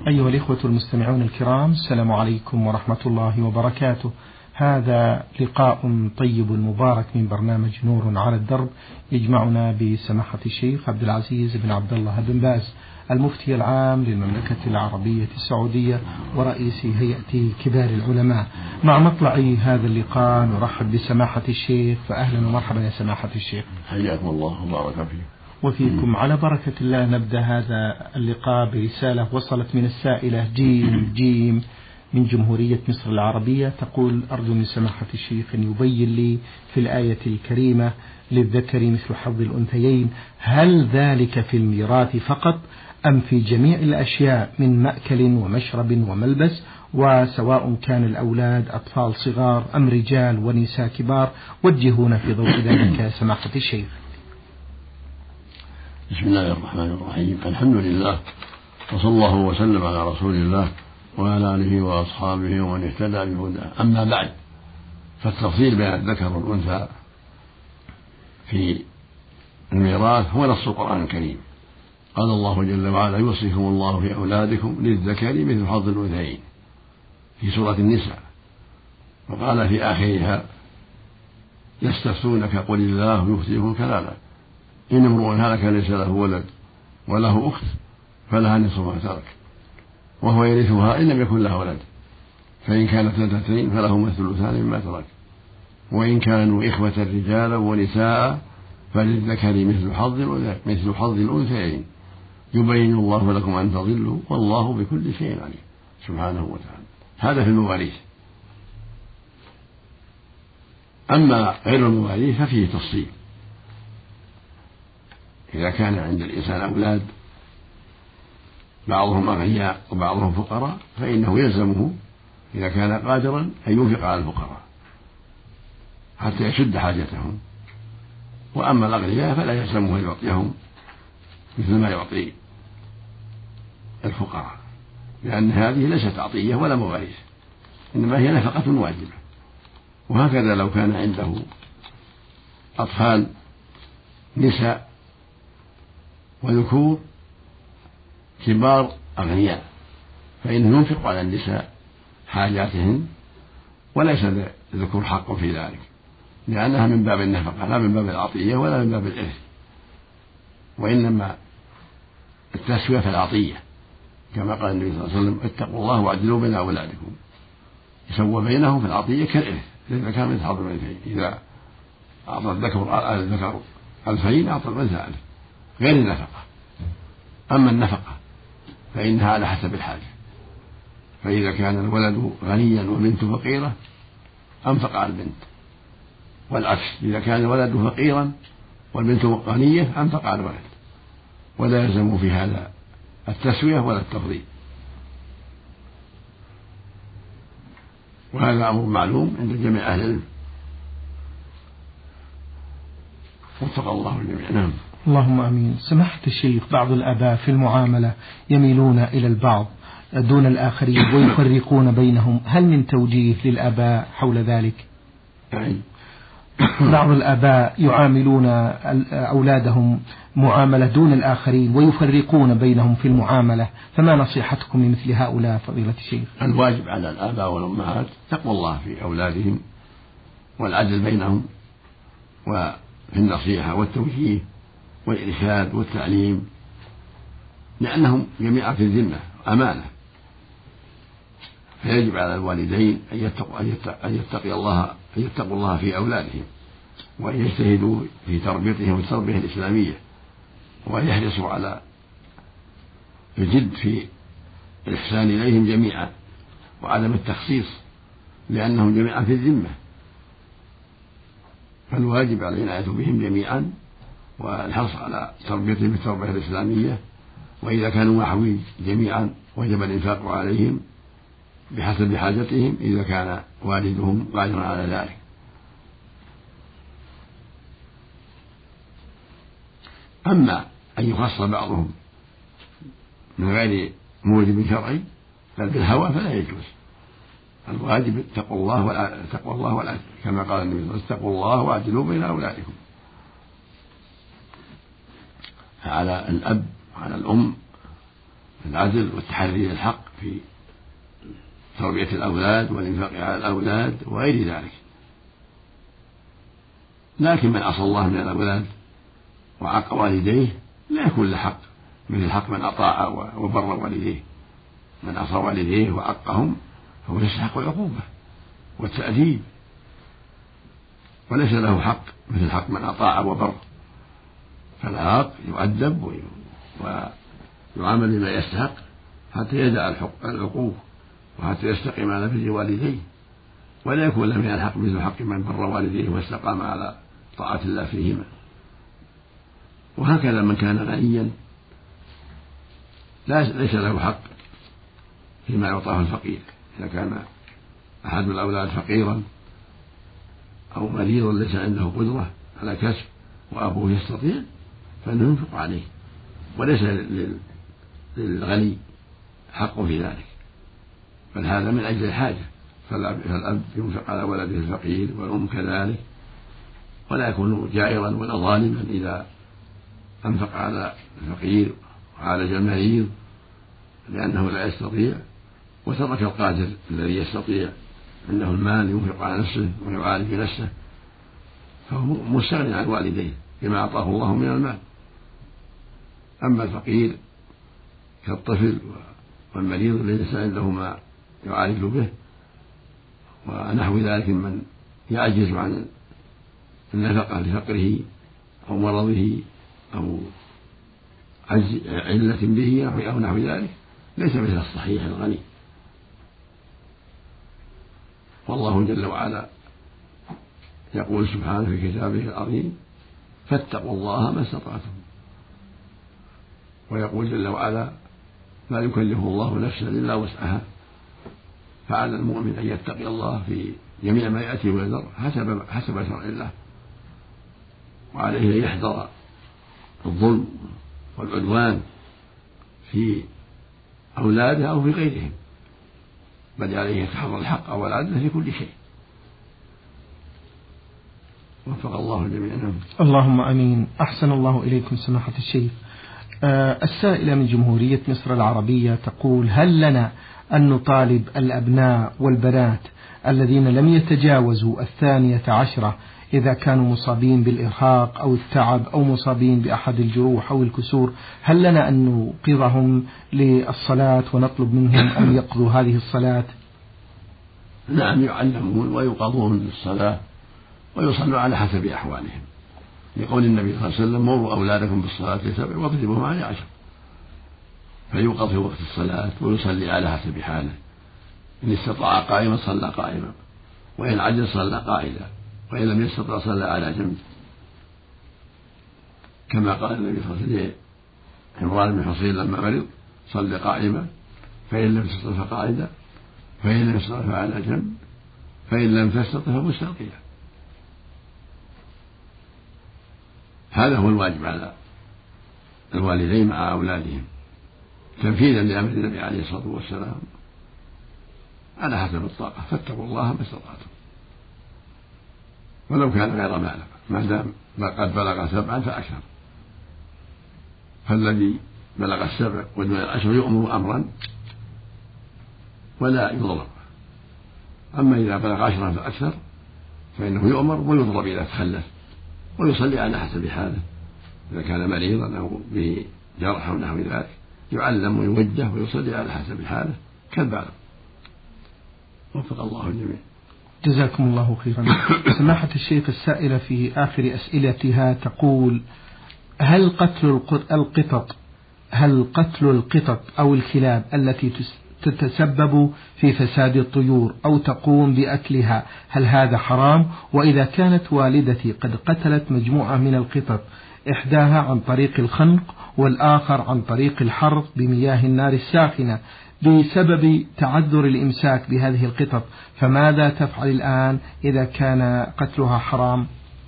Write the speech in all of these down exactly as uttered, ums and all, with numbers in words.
أيها الإخوة المستمعون الكرام، السلام عليكم ورحمة الله وبركاته. هذا لقاء طيب مبارك من برنامج نور على الدرب يجمعنا بسماحة الشيخ عبد العزيز بن عبد الله بن باز المفتي العام للمملكة العربية السعودية ورئيس هيئة كبار العلماء. مع مطلع هذا اللقاء نرحب بسماحة الشيخ، فأهلا ومرحبا يا سماحة الشيخ. حياكم الله وبارك فيكم. وفيكم. على بركة الله نبدأ هذا اللقاء برسالة وصلت من السائلة جيم جيم من جمهورية مصر العربية، تقول: أرجو من سماحة الشيخ أن يبين لي في الآية الكريمة للذكر مثل حظ الأنثيين، هل ذلك في الميراث فقط أم في جميع الأشياء من مأكل ومشرب وملبس، وسواء كان الأولاد أطفال صغار أم رجال ونساء كبار؟ وجهونا في ضوء ذلك سماحة الشيخ. بسم الله الرحمن الرحيم، الحمد لله وصلى الله وسلم على رسول الله وعلى آله وأصحابه ومن اهتدى بهداه. أما بعد، فالتفصيل بين الذكر والأنثى في الميراث هو نص القرآن الكريم. قال الله جل وعلا: يوصيكم الله في أولادكم للذكر مثل حظ الأنثيين في سورة النساء. وقال في آخرها: يستفتونك قل الله يفتيكم كلالا إن امرؤ هلك ليس له ولد وله أخت فلها نصف ما ترك وهو يرثها إن لم يكن له ولد، فإن كانت اثنتين فلهما الثلثان مما ترك، وإن كانوا إخوة رجالا ونساء فللذكر مثل حظ مثل حظ الأنثيين يبين الله لكم أن تضلوا والله بكل شيء عليم سبحانه وتعالى. هذا في المواريث. أما غير المواريث ففيه تفصيل. إذا كان عند الإنسان أولاد بعضهم أغنياء وبعضهم فقراء فإنه يلزمه إذا كان قادرا أن ينفق على الفقراء حتى يسد حاجتهم، وأما الأغنياء فلا يلزمه أن يعطيهم مثل ما يعطي الفقراء، لأن هذه ليست عطية ولا مواريث، إنما هي نفقة واجبة. وهكذا لو كان عنده أطفال نساء وذكور كبار أغنياء فإنه ينفق على النساء حاجاتهن وليس للذكور حق في ذلك، لأنها من باب النفقة لا من باب العطية ولا من باب الإرث، وإنما التسوية في العطية، كما قال النبي صلى الله عليه وسلم: اتقوا الله واعدلوا بين أولادكم. يسوى بينهم في العطية كالإرث، إذا كان مثل حظ الأنثيين، إذا أعطى الذكر الذكر ألفين أعطى الأنثى ألف، غير النفقة. أما النفقة فإنها على حسب الحاجة، فإذا كان الولد غنيا والبنت فقيرة أنفق على البنت، والعكس إذا كان الولد فقيرا والبنت غنية أنفق على الولد، ولا يلزم في هذا التسوية ولا التفضيل. وهذا أمر معلوم عند جميع أهل العلم. وفق الله الجميع. نعم. اللهم آمين. سماحة الشيخ، بعض الآباء في المعاملة يميلون إلى البعض دون الآخرين ويفرقون بينهم، هل من توجيه للآباء حول ذلك؟ يعني بعض الآباء يعاملون أولادهم معاملة دون الآخرين ويفرقون بينهم في المعاملة، فما نصيحتكم لمثل هؤلاء فضيلة الشيخ؟ الواجب على الآباء والأمهات تقوى الله في أولادهم والعدل بينهم، وفي النصيحة والتوجيه والإرشاد والتعليم، لأنهم جميعا في الذمة أمانة، فيجب على الوالدين أن يتقوا أن يتقي الله أن يتقوا الله في أولادهم، وأن يجتهدوا في تربيتهم التربية الإسلامية، وأن يحرصوا على الجد في الإحسان إليهم جميعا وعدم التخصيص، لأنهم جميعا في الذمة، فالواجب على العناية بهم جميعا والحرص على تربيتهم بالتربية الإسلامية. وإذا كانوا محوي جميعا وجب الإنفاق عليهم بحسب حاجتهم إذا كان والدهم قادرا على ذلك. أما أن يخص بعضهم من غير موجب شرعي بل بالهوى فلا يجوز. الواجب اتقوا الله ولا تقوى الله ولا كما قال النبي صلى الله عليه وسلم: اتقوا الله واعدلوا بين أولادكم. فعلى الأب وعلى الأم العدل والتحري للحق في تربية الأولاد والإنفاق على الأولاد وغير ذلك. لكن من عصى الله من الأولاد وعاق والديه لا يكون له حق مثل حق من أطاع وبر والديه. من عصى والديه وعقهم فهو يستحق العقوبة والتأديب، وليس له حق مثل حق من أطاع وبر. فالعاق يؤدب ويعامل بما يستحق حتى يدع العقوق وحتى يستقيم على بر والديه، ولا يكون له من الحق مثل حق من بر والديه واستقام على طاعة الله فيهما. وهكذا من كان غنيا ليس له حق فيما يعطاه الفقير. إذا كان أحد الأولاد فقيرا أو مريضا ليس عنده قدرة على كسب وأبوه يستطيع فإنه ينفق عليه، وليس للغني حق في ذلك، بل هذا من أجل الحاجة. فالأب ينفق على ولده الفقير والأم كذلك، ولا يكون جائرا ولا ظالما إذا أنفق على الفقير وعالج المريض لأنه لا يستطيع، وترك القادر الذي يستطيع عنده المال ينفق على نفسه ويعالج نفسه، فهو مستغني عن والديه بما أعطاه الله من المال. أما الفقير كالطفل والمريض الذي عنده ما يعالج به ونحو ذلك من يعجز عن النفقة لفقره أو مرضه أو علة به أو نحو ذلك، ليس مثل الصحيح الغني. والله جل وعلا يقول سبحانه في كتابه العظيم: فاتقوا الله ما استطعتم. ويقول جل وعلا: لا يكلف الله نفسا إلا وسعها. فعلى المؤمن أن يتقي الله في جميع ما يأتي ويذر حسب حسب شرع الله، وعليه أن يحذر الظلم والعدوان في أولاده أو في غيرهم، بل عليه يتحرى الحق والعدل في كل شيء. وفق الله الجميع. اللهم امين. احسن الله اليكم سماحة الشيخ. أه السائلة من جمهورية مصر العربية تقول: هل لنا أن نطالب الأبناء والبنات الذين لم يتجاوزوا الثانية عشرة إذا كانوا مصابين بالإرهاق أو التعب أو مصابين بأحد الجروح أو الكسور، هل لنا أن نوقظهم للصلاة ونطلب منهم أن يقضوا هذه الصلاة؟ نعم، يعلمون ويوقظون للصلاة ويصلوا على حسب أحوالهم، لقول النبي صلى الله عليه وسلم: مروا أولادكم بالصلاة لسبع واضربوهم على عشر. فيوقظ في وقت الصلاة ويصلي على حسب حاله. إن استطاع قائما صلى قائما، وإن عجز صلى قائلا، وإن لم يستطع صلى على جنب، كما قال النبي صلى الله عليه وسلم عمران بن حصين لما مرض: صلى قائما، فإن لم تستطع فقاعدا، فإن لم تستطع فعلى جنب، فإن لم تستطع فمستلقيا. هذا هو الواجب على الوالدين مع أولادهم، تنفيذا لأمر النبي عليه الصلاة والسلام على حسب الطاقة. فاتقوا الله ما استطعتم، ولو كان غير بالغ ما دام قد بلغ سبعا فأكثر. فالذي بلغ السبع ودون العشر يؤمر أمرا ولا يضرب، أما إذا بلغ عشرا فأكثر فإنه يؤمر ويضرب إذا تخلف، ويصلي على حسب حاله. إذا كان مريضا أو به جرح أو نحو ذلك يعلم ويوجه ويصلي على حسب حاله كالبالغ. وفق الله الجميع. جزاكم الله خيرا. سماحة الشيخ، السائلة في آخر أسئلتها تقول: هل قتل القطط هل قتل القطط أو الكلاب التي تتسبب في فساد الطيور أو تقوم بأكلها هل هذا حرام؟ وإذا كانت والدتي قد قتلت مجموعة من القطط، إحداها عن طريق الخنق والآخر عن طريق الحرق بمياه النار الساخنة بسبب تعذر الإمساك بهذه القطط، فماذا تفعل الآن إذا كان قتلها حرام؟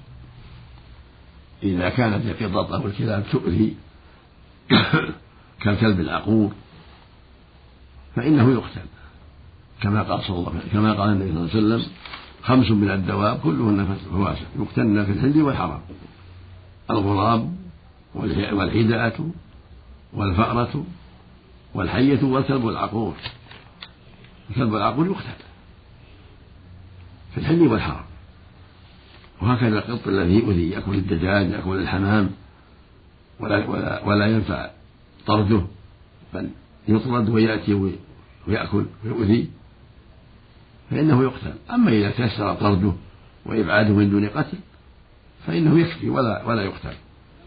إذا كانت القطط أو الكلاب تؤذي كالكلب العقور فإنه يقتل، كما قال صلى الله عليه وسلم كما قال النبي صلى الله عليه وسلم: خمس من الدواب كلهن فواسق يقتلن في الحل والحرام: الغراب والحدأة والفأرة والحية والكلب العقور. الكلب العقور يقتل في الحل والحرم، وهكذا القط الذي يؤذي يأكل الدجاج يأكل الحمام ولا, ولا, ولا ينفع طرده بل يطرد ويأتي ويأكل ويؤذي فإنه يقتل. أما إذا تيسر طرده وإبعاده من دون قتل فإنه يكفي ولا, ولا يقتل.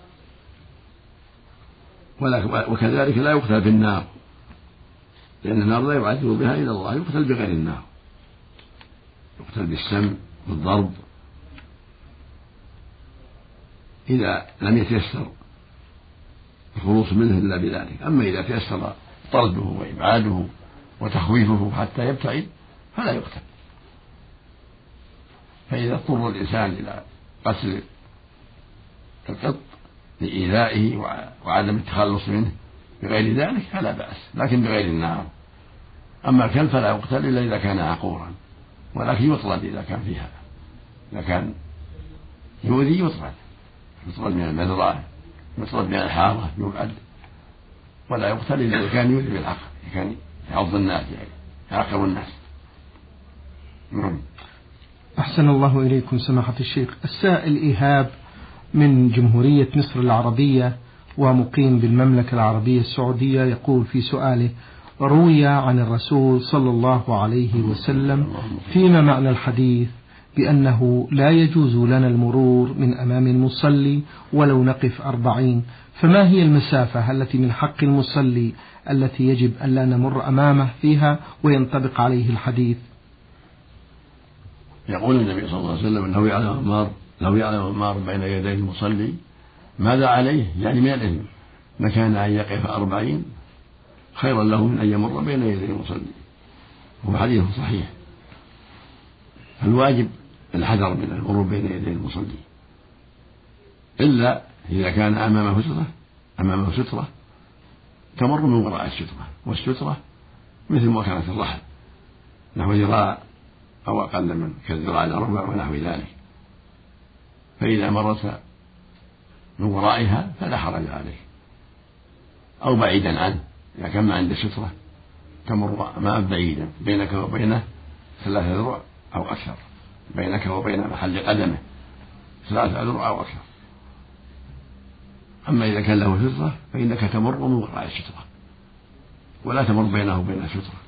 وكذلك لا يقتل بالنار، لأن النار لا يعذب بها إلا الله، يقتل بغير النار، يقتل بالسم بالضرب إذا لم يتيسر الخلوص منه إلا بذلك. أما إذا تيسر طرده وإبعاده وتخويفه حتى يبتعد فلا يقتل. فإذا اضطر الإنسان إلى قتل القط لإيذائه وعدم التخلص منه بغير ذلك فلا بأس، لكن بغير النار. أما الكلب فلا يقتل إلا إذا كان عقورا، ولكن يطرد إذا كان فيها، إذا كان يؤذي يطرد، يطرد من المزرعة، يطرد من الحارة، يبعد، ولا يقتل إلا إذا كان يؤذي بالعقل، إذا كان يعض الناس يعني يعقر الناس. نعم. أحسن الله إليكم سماحة الشيخ. السائل إيهاب من جمهورية مصر العربية ومقيم بالمملكة العربية السعودية يقول في سؤاله: روي عن الرسول صلى الله عليه وسلم فيما معنى الحديث بأنه لا يجوز لنا المرور من أمام المصلي ولو نقف أربعين، فما هي المسافة التي من حق المصلي التي يجب أن لا نمر أمامه فيها وينطبق عليه الحديث؟ يقول النبي صلى الله عليه وسلم أنه يعلم المار لو يعلم المار بين يدي المصلي ماذا عليه يعني من الإثم لكان أن يقف أربعين خيرا له من أن يمر بين يدي المصلي. هو حديث صحيح. الواجب الحذر من المرور بين يدي المصلي إلا إذا كان أمامه سترة أمامه سترة تمر من وراء السترة، والسترة مثل ما كانت الرحل نحو ذراع أو أقل من كالذراع الأربع ونحو ذلك، فإذا مرت من ورائها فلا حرج عليه، أو بعيدا عنه إذا كان ما عنده سترة تمر ما بعيدا بينك وبينه ثلاثة ذرع أو أكثر، بينك وبين محل قدمه ثلاثة ذرع أو أكثر. أما إذا كان له سترة فإنك تمر من وراء السترة ولا تمر بينه وبين السترة،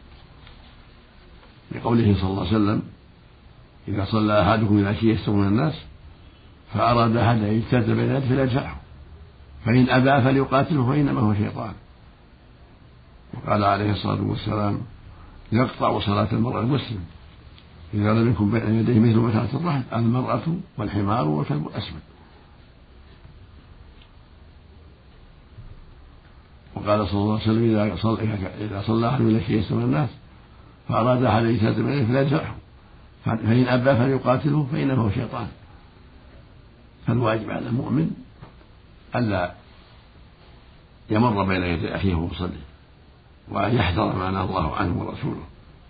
لقوله صلى الله عليه وسلم: إذا صلى أحدكم إلى شيء يستر من الناس فأراد أحد أن يجتاز بين يديه فليدفعه، فإن أبى فليقاتله فإنما هو شيطان. وقال عليه الصلاة والسلام: يقطع صلاة المرء المسلم إذا لم يكن بين يديه مثل متاعة الرحل المرأة والحمار والكلب الأسود. وقال صلى الله عليه وسلم: إذا صلى إذا صلى أحد إلى شيء يستر من الناس فأراد أحد أن يجتاز بين يديه فليدفعه، فإن أبى فليقاتله فإنما هو شيطان. فالواجب على المؤمن ألا يمر بين يدي أخيه ويصلي، وأن يحذر ما نهى الله عنه ورسوله.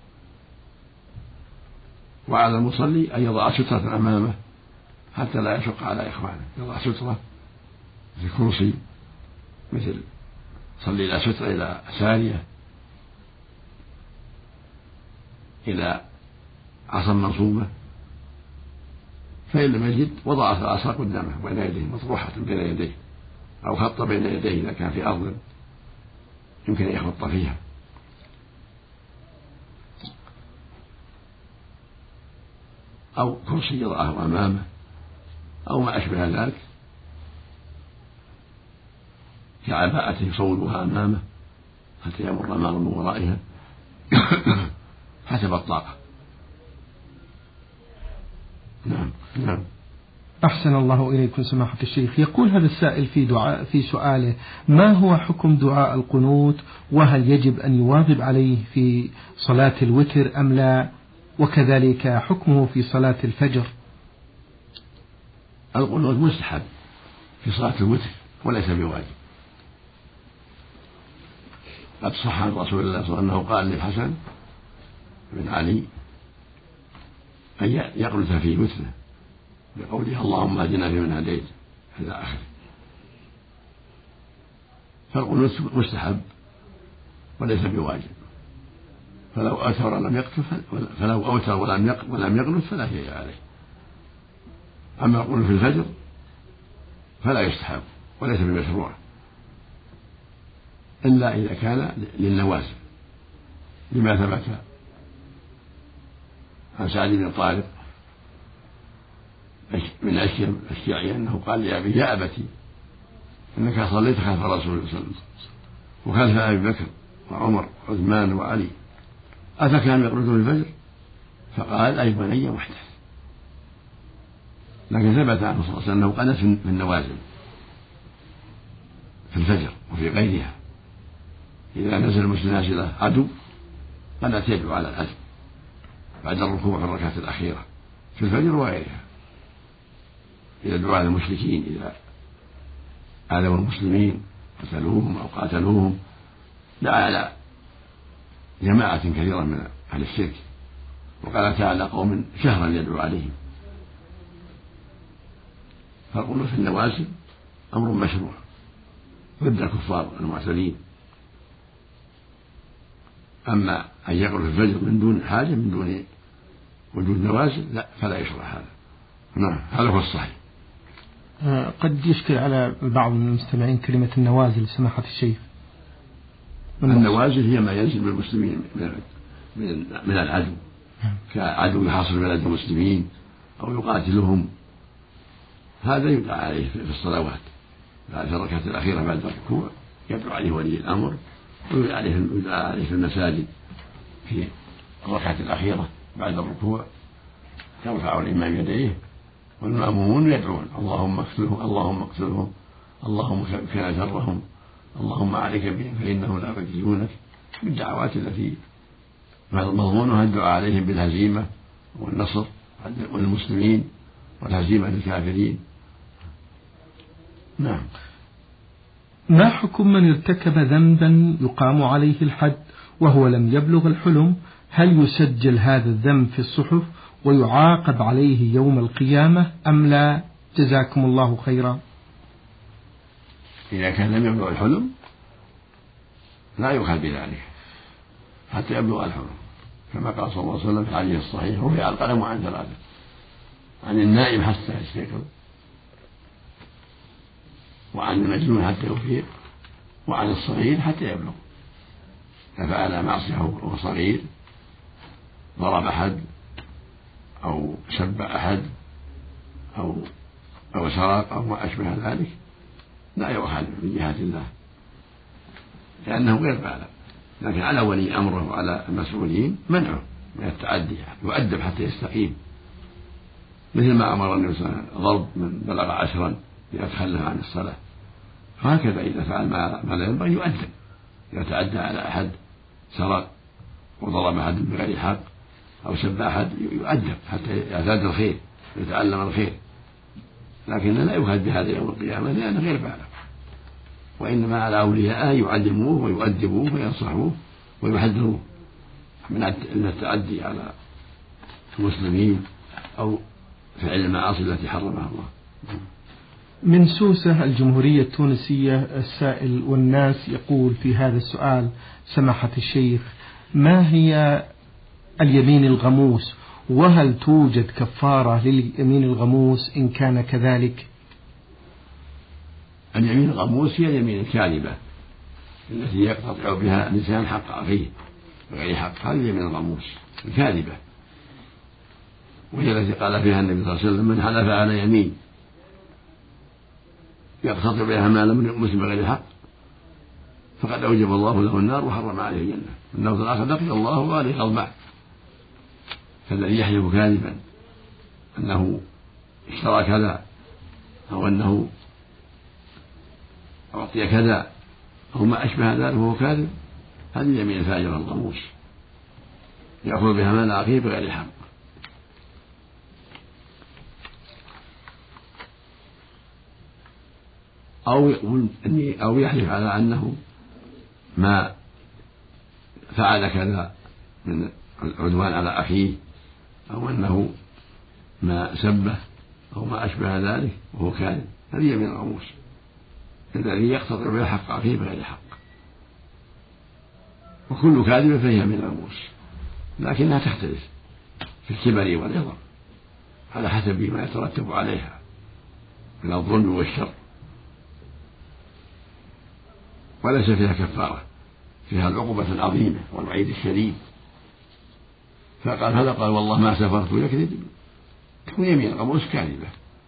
وعلى المصلي أن يضع سترة أمامه حتى لا يشق على إخوانه، يضع سترة مثل كرسي، مثل صلي إلى سترة إلى سارية، إلى عصا منصوبة، فإن لم يجد وضع العصا قدامه بين يديه مطروحة بين يديه، أو خط بين يديه إذا كان في أرض يمكن أن يخط فيها. أو كرسي يضعه أمامه أو ما أشبه ذلك، كعباءة يصولها أمامه حتى يمر مار من ورائها حسب الطاقة. نعم نعم. أحسن الله إليكم سماحة الشيخ. يقول هذا السائل في دعاء في سؤاله: ما هو حكم دعاء القنوت، وهل يجب أن يواظب عليه في صلاة الوتر أم لا، وكذلك حكمه في صلاة الفجر؟ القنوت مستحب في صلاة الوتر وليس بواجب. قد صح عن رسول الله صلى الله عليه وسلم أنه قال للحسن بن علي أن يقنت في وتره بقوله: اللهم اهدنا فيمن هديت إلى آخره. فالقنوت مستحب وليس بواجب، فلو أوتر ولم يقتل فلو أوتر ولم ولم يقنت فلا شيء عليه. أما القنوت في الفجر فلا يستحب وليس بمشروع إلا إذا كان للنوازل، لما ثبت عن سعد بن طارق من الشيعي أنه قال لأبي: يا أبتي إنك صليت خلف رسول الله صلى الله عليه وسلم وخلف أبي بكر وعمر وعثمان وعلي، أفكانوا يقنطون في الفجر؟ فقال: أي بني محدث. لكن ثبت عنه صلى الله عليه وسلم أنه قنت في النوازل في الفجر وفي غيرها، إذا نزل المسلم نازلة عدو قنت يدعو على العدو بعد الركوع في الركعة الأخيرة في الفجر وغيرها، إذا دعوا على المشركين إذا آذوا المسلمين قتلوهم أو قاتلوهم، دعا على جماعة كثيرة من أهل الشرك، وقال تعالى: قوم شهرا يدعو عليهم. فالقنوت في النوازل أمر مشروع ضد الكفار المعتدين. أما أن يقنط في الفجر من دون حاجة من دون وجود نوازل لا، فلا يشرع هذا. نعم، هذا هو الصحيح. قد يشكل على بعض المستمعين كلمة النوازل سماحة الشيخ. النوازل هي ما ينزل بالمسلمين من العدو، كعدو يحاصر بلاد المسلمين أو يقاتلهم، هذا يدعى عليه في الصلوات في الركعة الأخيرة بعد الركوع، يدعو عليه ولي الأمر، ويدعى عليه في المساجد في الركعة الأخيرة بعد الركوع، يرفع الإمام يديه والمأمومون يدعون: اللهم اقتلهم اللهم اقتلهم اللهم كفنا شرهم اللهم عليك بهم فإنهم لا يقتلونك، بالدعوات التي مضمونها الدعاء عليهم بالهزيمة والنصر والمسلمين والهزيمة للكافرين. نعم. ما حكم من ارتكب ذنبا يقام عليه الحد وهو لم يبلغ الحلم؟ هل يسجل هذا الذنب في الصحف ويعاقب عليه يوم القيامة أم لا؟ جزاكم الله خيرا. إذا كان لم يبلغ الحلم لا يؤخذ بذلك حتى يبلغ الحلم، كما قال صلى الله عليه وسلم في الحديث الصحيح: رفع القلم عن ثلاثة، عن النائم حتى يستيقظ، وعن المجنون حتى يفيق، وعن الصغير حتى يبلغ. ففعل معصية وهو صغير، ضرب أحد أو سب أحد أو أو سرق أو ما أشبه ذلك، لا يؤخذ من جهة الله لأنه غير بالغ، لكن على ولي أمره وعلى المسؤولين منعه من التعدي، يؤدب حتى يستقيم، مثل ما أمر النبي صلى الله عليه وسلم ضرب من بلغ عشرا ليتخلف عن الصلاة، فهكذا إذا فعل ما لا ينبغي يؤدب، يتعدى على أحد، سرق وضرب أحد بغير حق أو سب أحد يؤدب حتى يعتاد الخير ويتعلم الخير، لكن لا يؤخذ بهذا يوم القيامة لأنه غير بالغ، وإنما على أولياءه يعلموه ويؤدبوه وينصحوه ويحذروه من التعدي على المسلمين أو فعل المعاصي التي حرمها الله. من سوسة الجمهورية التونسية السائل والناس يقول في هذا السؤال: سماحة الشيخ، ما هي اليمين الغموس، وهل توجد كفارة لليمين الغموس إن كان كذلك؟ اليمين الغموس هي اليمين الكاذبة التي يقتطع بها الإنسان حق أخيه بغير حق، هذه اليمين الغموس الكاذبة، وهي التي قال فيها النبي صلى الله عليه وسلم: من حلف على يمين يقتطع بها مال مسلم بغير حق فقد أوجب الله له النار وحرم عليه الجنة. النوع الآخر: لقي الله وعليه غضبان. فالذي يحلف كاذبا أنه اشترى كذا أو أنه أعطي كذا أو ما أشبه ذلك وهو كاذب، هذه اليمين الفاجرة الغموس يأخذ بها مال أخيه بغير حق. أو يقول إني أو يحلف على أنه ما فعل كذا من العدوان على أخيه أو أنه ما سبه أو ما أشبه ذلك وهو كاذب، هذه يمين غموس الذي يقتطع بها حق أخيه بغير حق. وكل كاذبة فهي من الغموس، لكنها تختلف في الكبر والعظم على حسب ما يترتب عليها من الظلم والشر، وليس فيها كفارة، فيها العقوبة العظيمة والوعيد الشديد. فقال هذا قال والله ما سافرت يكذب، تكون يمين الغموس كاذبة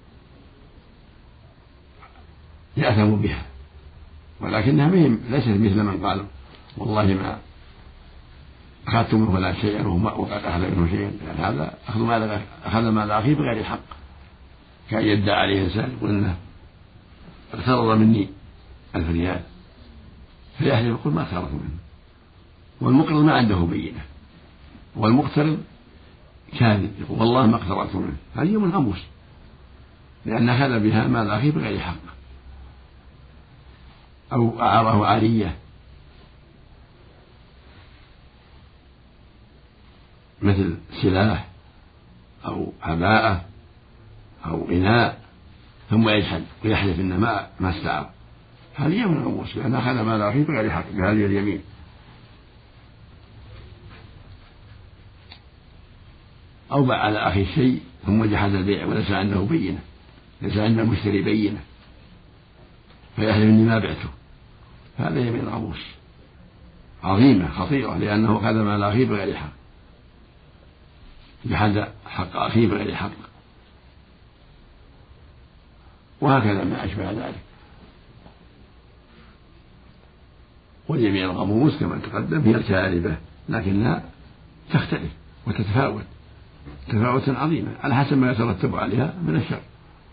يأثم بها، ولكنها ليست مثل من قال والله ما أخذت منه ولا شيئا وقد أخذ منه شيئا، يعني هذا أخذ مال أخيه بغير حق، كان يدعي عليه إنسان يقول إنه اقترض مني ألف ريال فيحلف يقول ما اقترضت منه، والمقرض ما عنده بينة، والمقترض كاذب يقول والله ما اقترضت منه، هذه من غموس لأن أخذ بها مال أخيه بغير حق، أو أعاره عارية مثل سلاح أو عباءة أو إناء ثم يجحد ويحلف إنه ما ما استعار، هذه من الغموس لأن أخذ مال أخيه بغير حق بهذه اليمين. أو باع على أخيه شيء ثم جحد البيع وليس عنده بينة، ليس عند المشتري بينة فيحلف إني ما بعته، هذا يمين غموس عظيمة خطيرة لأنه أخذ مال أخيه بغير حق، جحد حق أخيه بغير حق، وهكذا ما أشبه ذلك. واليمين الغموس كما تقدم هي الكاذبة لكنها تختلف وتتفاوت تفاوتا عظيما على حسب ما يترتب عليها من الشر.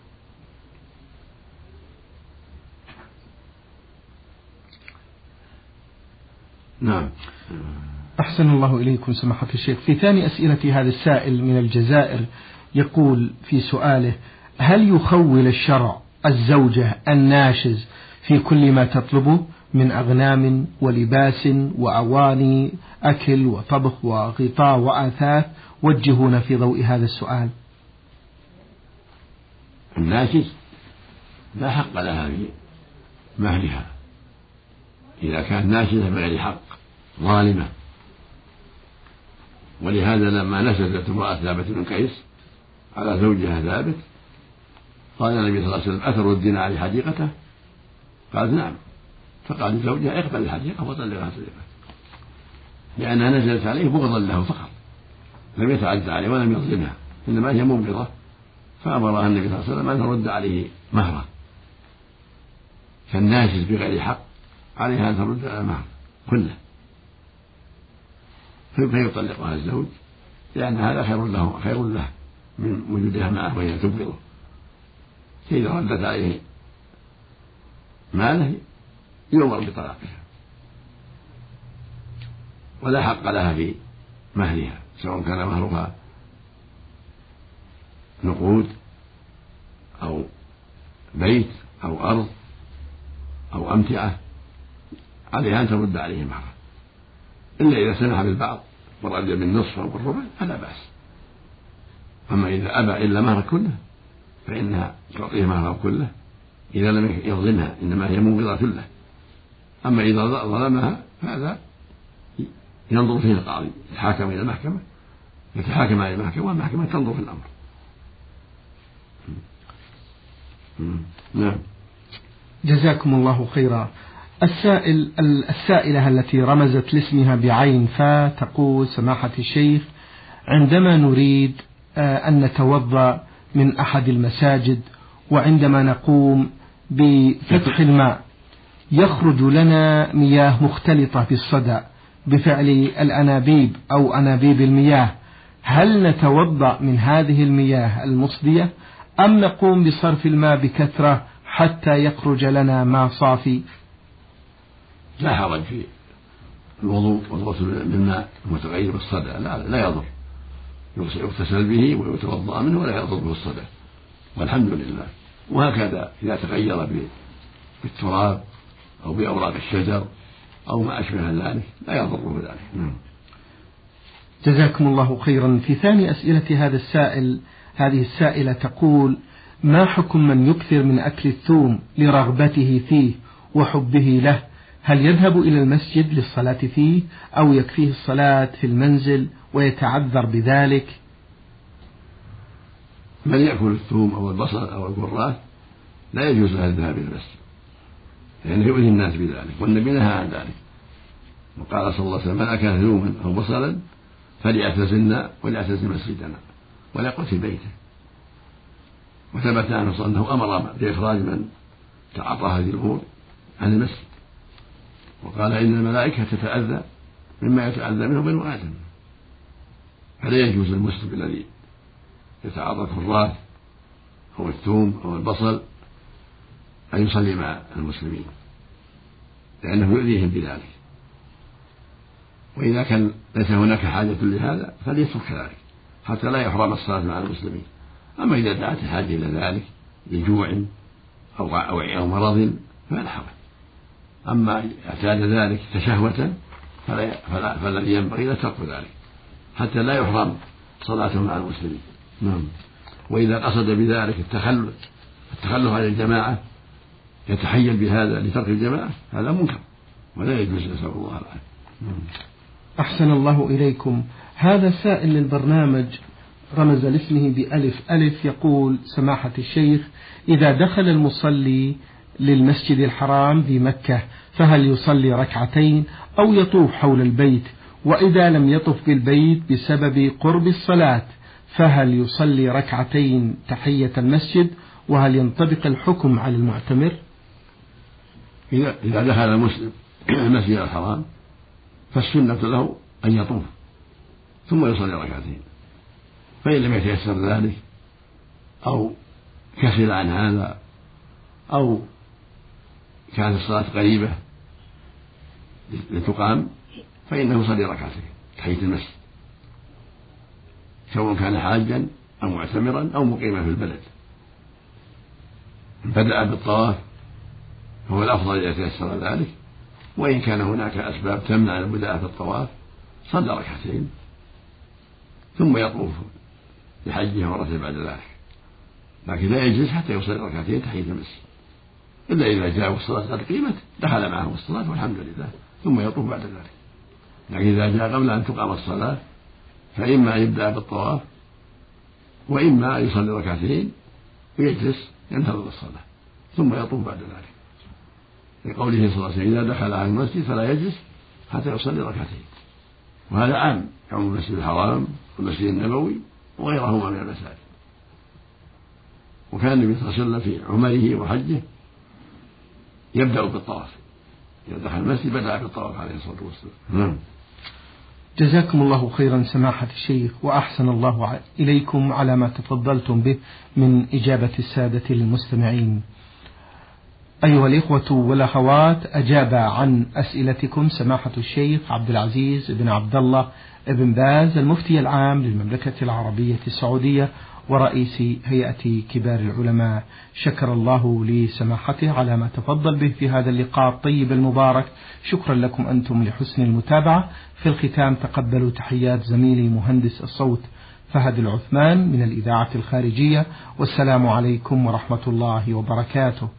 نعم. أحسن الله إليكم سماحة الشيخ. في ثاني أسئلة هذا السائل من الجزائر يقول في سؤاله: هل يخول الشرع الزوجة الناشز في كل ما تطلبه من أغنام ولباس وأواني أكل وطبخ وغطاء وآثاث؟ وجهونا في ضوء هذا السؤال. الناشز لا حق لها في مهرها إذا كانت ناشزة بغير حق ظالمة، ولهذا لما نشزت امرأة ثابت بن قيس على زوجها ثابت قال النبي صلى الله عليه وسلم: أتردين عليه حديقته؟ قالت: نعم. فقال لزوجها: اقبل الحديقة وطلقها طلقة، لأنها نزلت عليه بغضا له فقط، لم يتعدى عليه ولم يظلمها، إنما هي مبغضة، فأمرها النبي صلى الله عليه وسلم أن ترد عليه مهره. فالناشز بغير حق عليها أن ترد المهر كله فيطلقها الزوج، لأن هذا خير له خير له من وجودها معه وهي تبغضه. فإذا ردت عليه ماله يؤمر بطلاقها، ولا حق لها في مهرها سواء كان مهرها نقود أو بيت أو أرض أو أمتعة، عليها أن ترد عليه مهره، إلا إذا سمح بالبعض ورد بالنصف أو بالربع فلا بأس. أما إذا أبى إلا مهر كله فإنها تعطيه مهره كله إذا لم يظلمها، إنما هي مبغضة له. أما إذا ظلمها فهذا ينظر فيه القاضي، يتحاكم إلى المحكمة يتحاكم إلى المحكمة والمحكمة تنظر في الأمر. نعم. جزاكم الله خيرا. السائل السائلة التي رمزت لاسمها بعين فا تقول: سماحة الشيخ، عندما نريد أن نتوضأ من أحد المساجد وعندما نقوم بفتح الماء يخرج لنا مياه مختلطة بالصدى بفعل الأنابيب أو أنابيب المياه، هل نتوضأ من هذه المياه المصدية أم نقوم بصرف الماء بكثرة حتى يخرج لنا ماء صافي؟ لا حرج في الوضوء والغسل بالماء المتغير بالصدى، لا, لا يضر، يغتسل به ويتوضأ منه ولا يضر به الصدى والحمد لله. وهكذا إذا تغير بالتراب أو بأوراق الشجر أو ما أشبه ذلك لا يضر ذلك. جزاكم الله خيرا. في ثاني أسئلة هذا السائل هذه السائلة تقول: ما حكم من يكثر من أكل الثوم لرغبته فيه وحبه له؟ هل يذهب إلى المسجد للصلاة فيه أو يكفيه الصلاة في المنزل ويتعذر بذلك؟ من يأكل الثوم أو البصل أو الكراث لا يجوز له الذهاب إلى المسجد لأنه يؤذي الناس بذلك، والنبي نهى عن ذلك وقال صلى الله عليه وسلم: من أكل ثوما أو بصلا فليعتزلنا وليعتزل مسجدنا وليقعد في بيته. وثبت عنه أنه أمر بإخراج من تعاطى هذه الأمور عن المسجد، وقال: إن الملائكة تتأذى مما يتأذى منه بنو آدم. فلا يجوز للمسلم الذي يتعاطى الكراث أو الثوم أو البصل أن يصلي مع المسلمين لأنه يؤذيهم بذلك. وإذا كان ليس هناك حاجة لهذا فليترك ذلك حتى لا يحرم الصلاة مع المسلمين. أما إذا دعت الحاجة إلى ذلك لجوع أو أو مرض فلا حرج. أما اعتاد ذلك تشهوة فلا فلا فالذي ينبغي لا ترك ذلك حتى لا يحرم صلاته مع المسلمين. نعم. وإذا قصد بذلك التخلف التخلف عن الجماعة يتحيل بهذا لترك الجماعة هذا منكر ولا يجوز، نسأل الله العافية. أحسن الله إليكم. هذا سائل للبرنامج رمز لاسمه بألف ألف يقول: سماحة الشيخ، إذا دخل المصلي للمسجد الحرام بمكة فهل يصلي ركعتين أو يطوف حول البيت؟ وإذا لم يطف بالبيت بسبب قرب الصلاة فهل يصلي ركعتين تحية المسجد؟ وهل ينطبق الحكم على المعتمر؟ إذا إذا دخل المسلم المسجد الحرام فالسنة له أن يطوف ثم يصلي ركعتين، فإن لم يتيسر ذلك أو كسل عن هذا أو كانت الصلاة قريبة لتقام فإنه يصلي ركعتين تحية المسجد سواء كان حاجا أو معتمرا أو مقيما في البلد. بدأ بالطواف هو الأفضل إذا تيسر ذلك، وإن كان هناك أسباب تمنع البدء في الطواف صلى ركعتين ثم يطوف بحجه مرة بعد ذلك، لكن لا يجلس حتى يصلي ركعتين تحية المسجد إلا إذا جاء الصلاة قد قيمت دخل معه الصلاة والحمد لله ثم يطوف بعد ذلك. لكن إذا جاء قبل أن تقام الصلاة فإما أن يبدأ بالطواف وإما أن يصلي ركعتين ويجلس ينتظر الصلاة ثم يطوف بعد ذلك، لقوله صلى الله عليه وسلم: إذا دخل على المسجد فلا يجلس حتى يصلي ركعتين. وهذا عام يعم المسجد الحرام والمسجد النبوي وغيرهما من المساجد. وكان النبي صلى الله عليه وسلم في عمره وحجه يبدأ بالطواف، إذا دخل المسجد بدأ بالطواف عليه الصلاة والسلام. جزاكم الله خيرا سماحة الشيخ، وأحسن الله إليكم على ما تفضلتم به من إجابة السادة المستمعين. أيها الإخوة والأخوات، أجاب عن أسئلتكم سماحة الشيخ عبد العزيز بن عبد الله بن باز المفتي العام للمملكة العربية السعودية ورئيس هيئة كبار العلماء. شكر الله لسماحته على ما تفضل به في هذا اللقاء الطيب المبارك. شكرا لكم أنتم لحسن المتابعة. في الختام تقبلوا تحيات زميلي مهندس الصوت فهد العثمان من الإذاعة الخارجية، والسلام عليكم ورحمة الله وبركاته.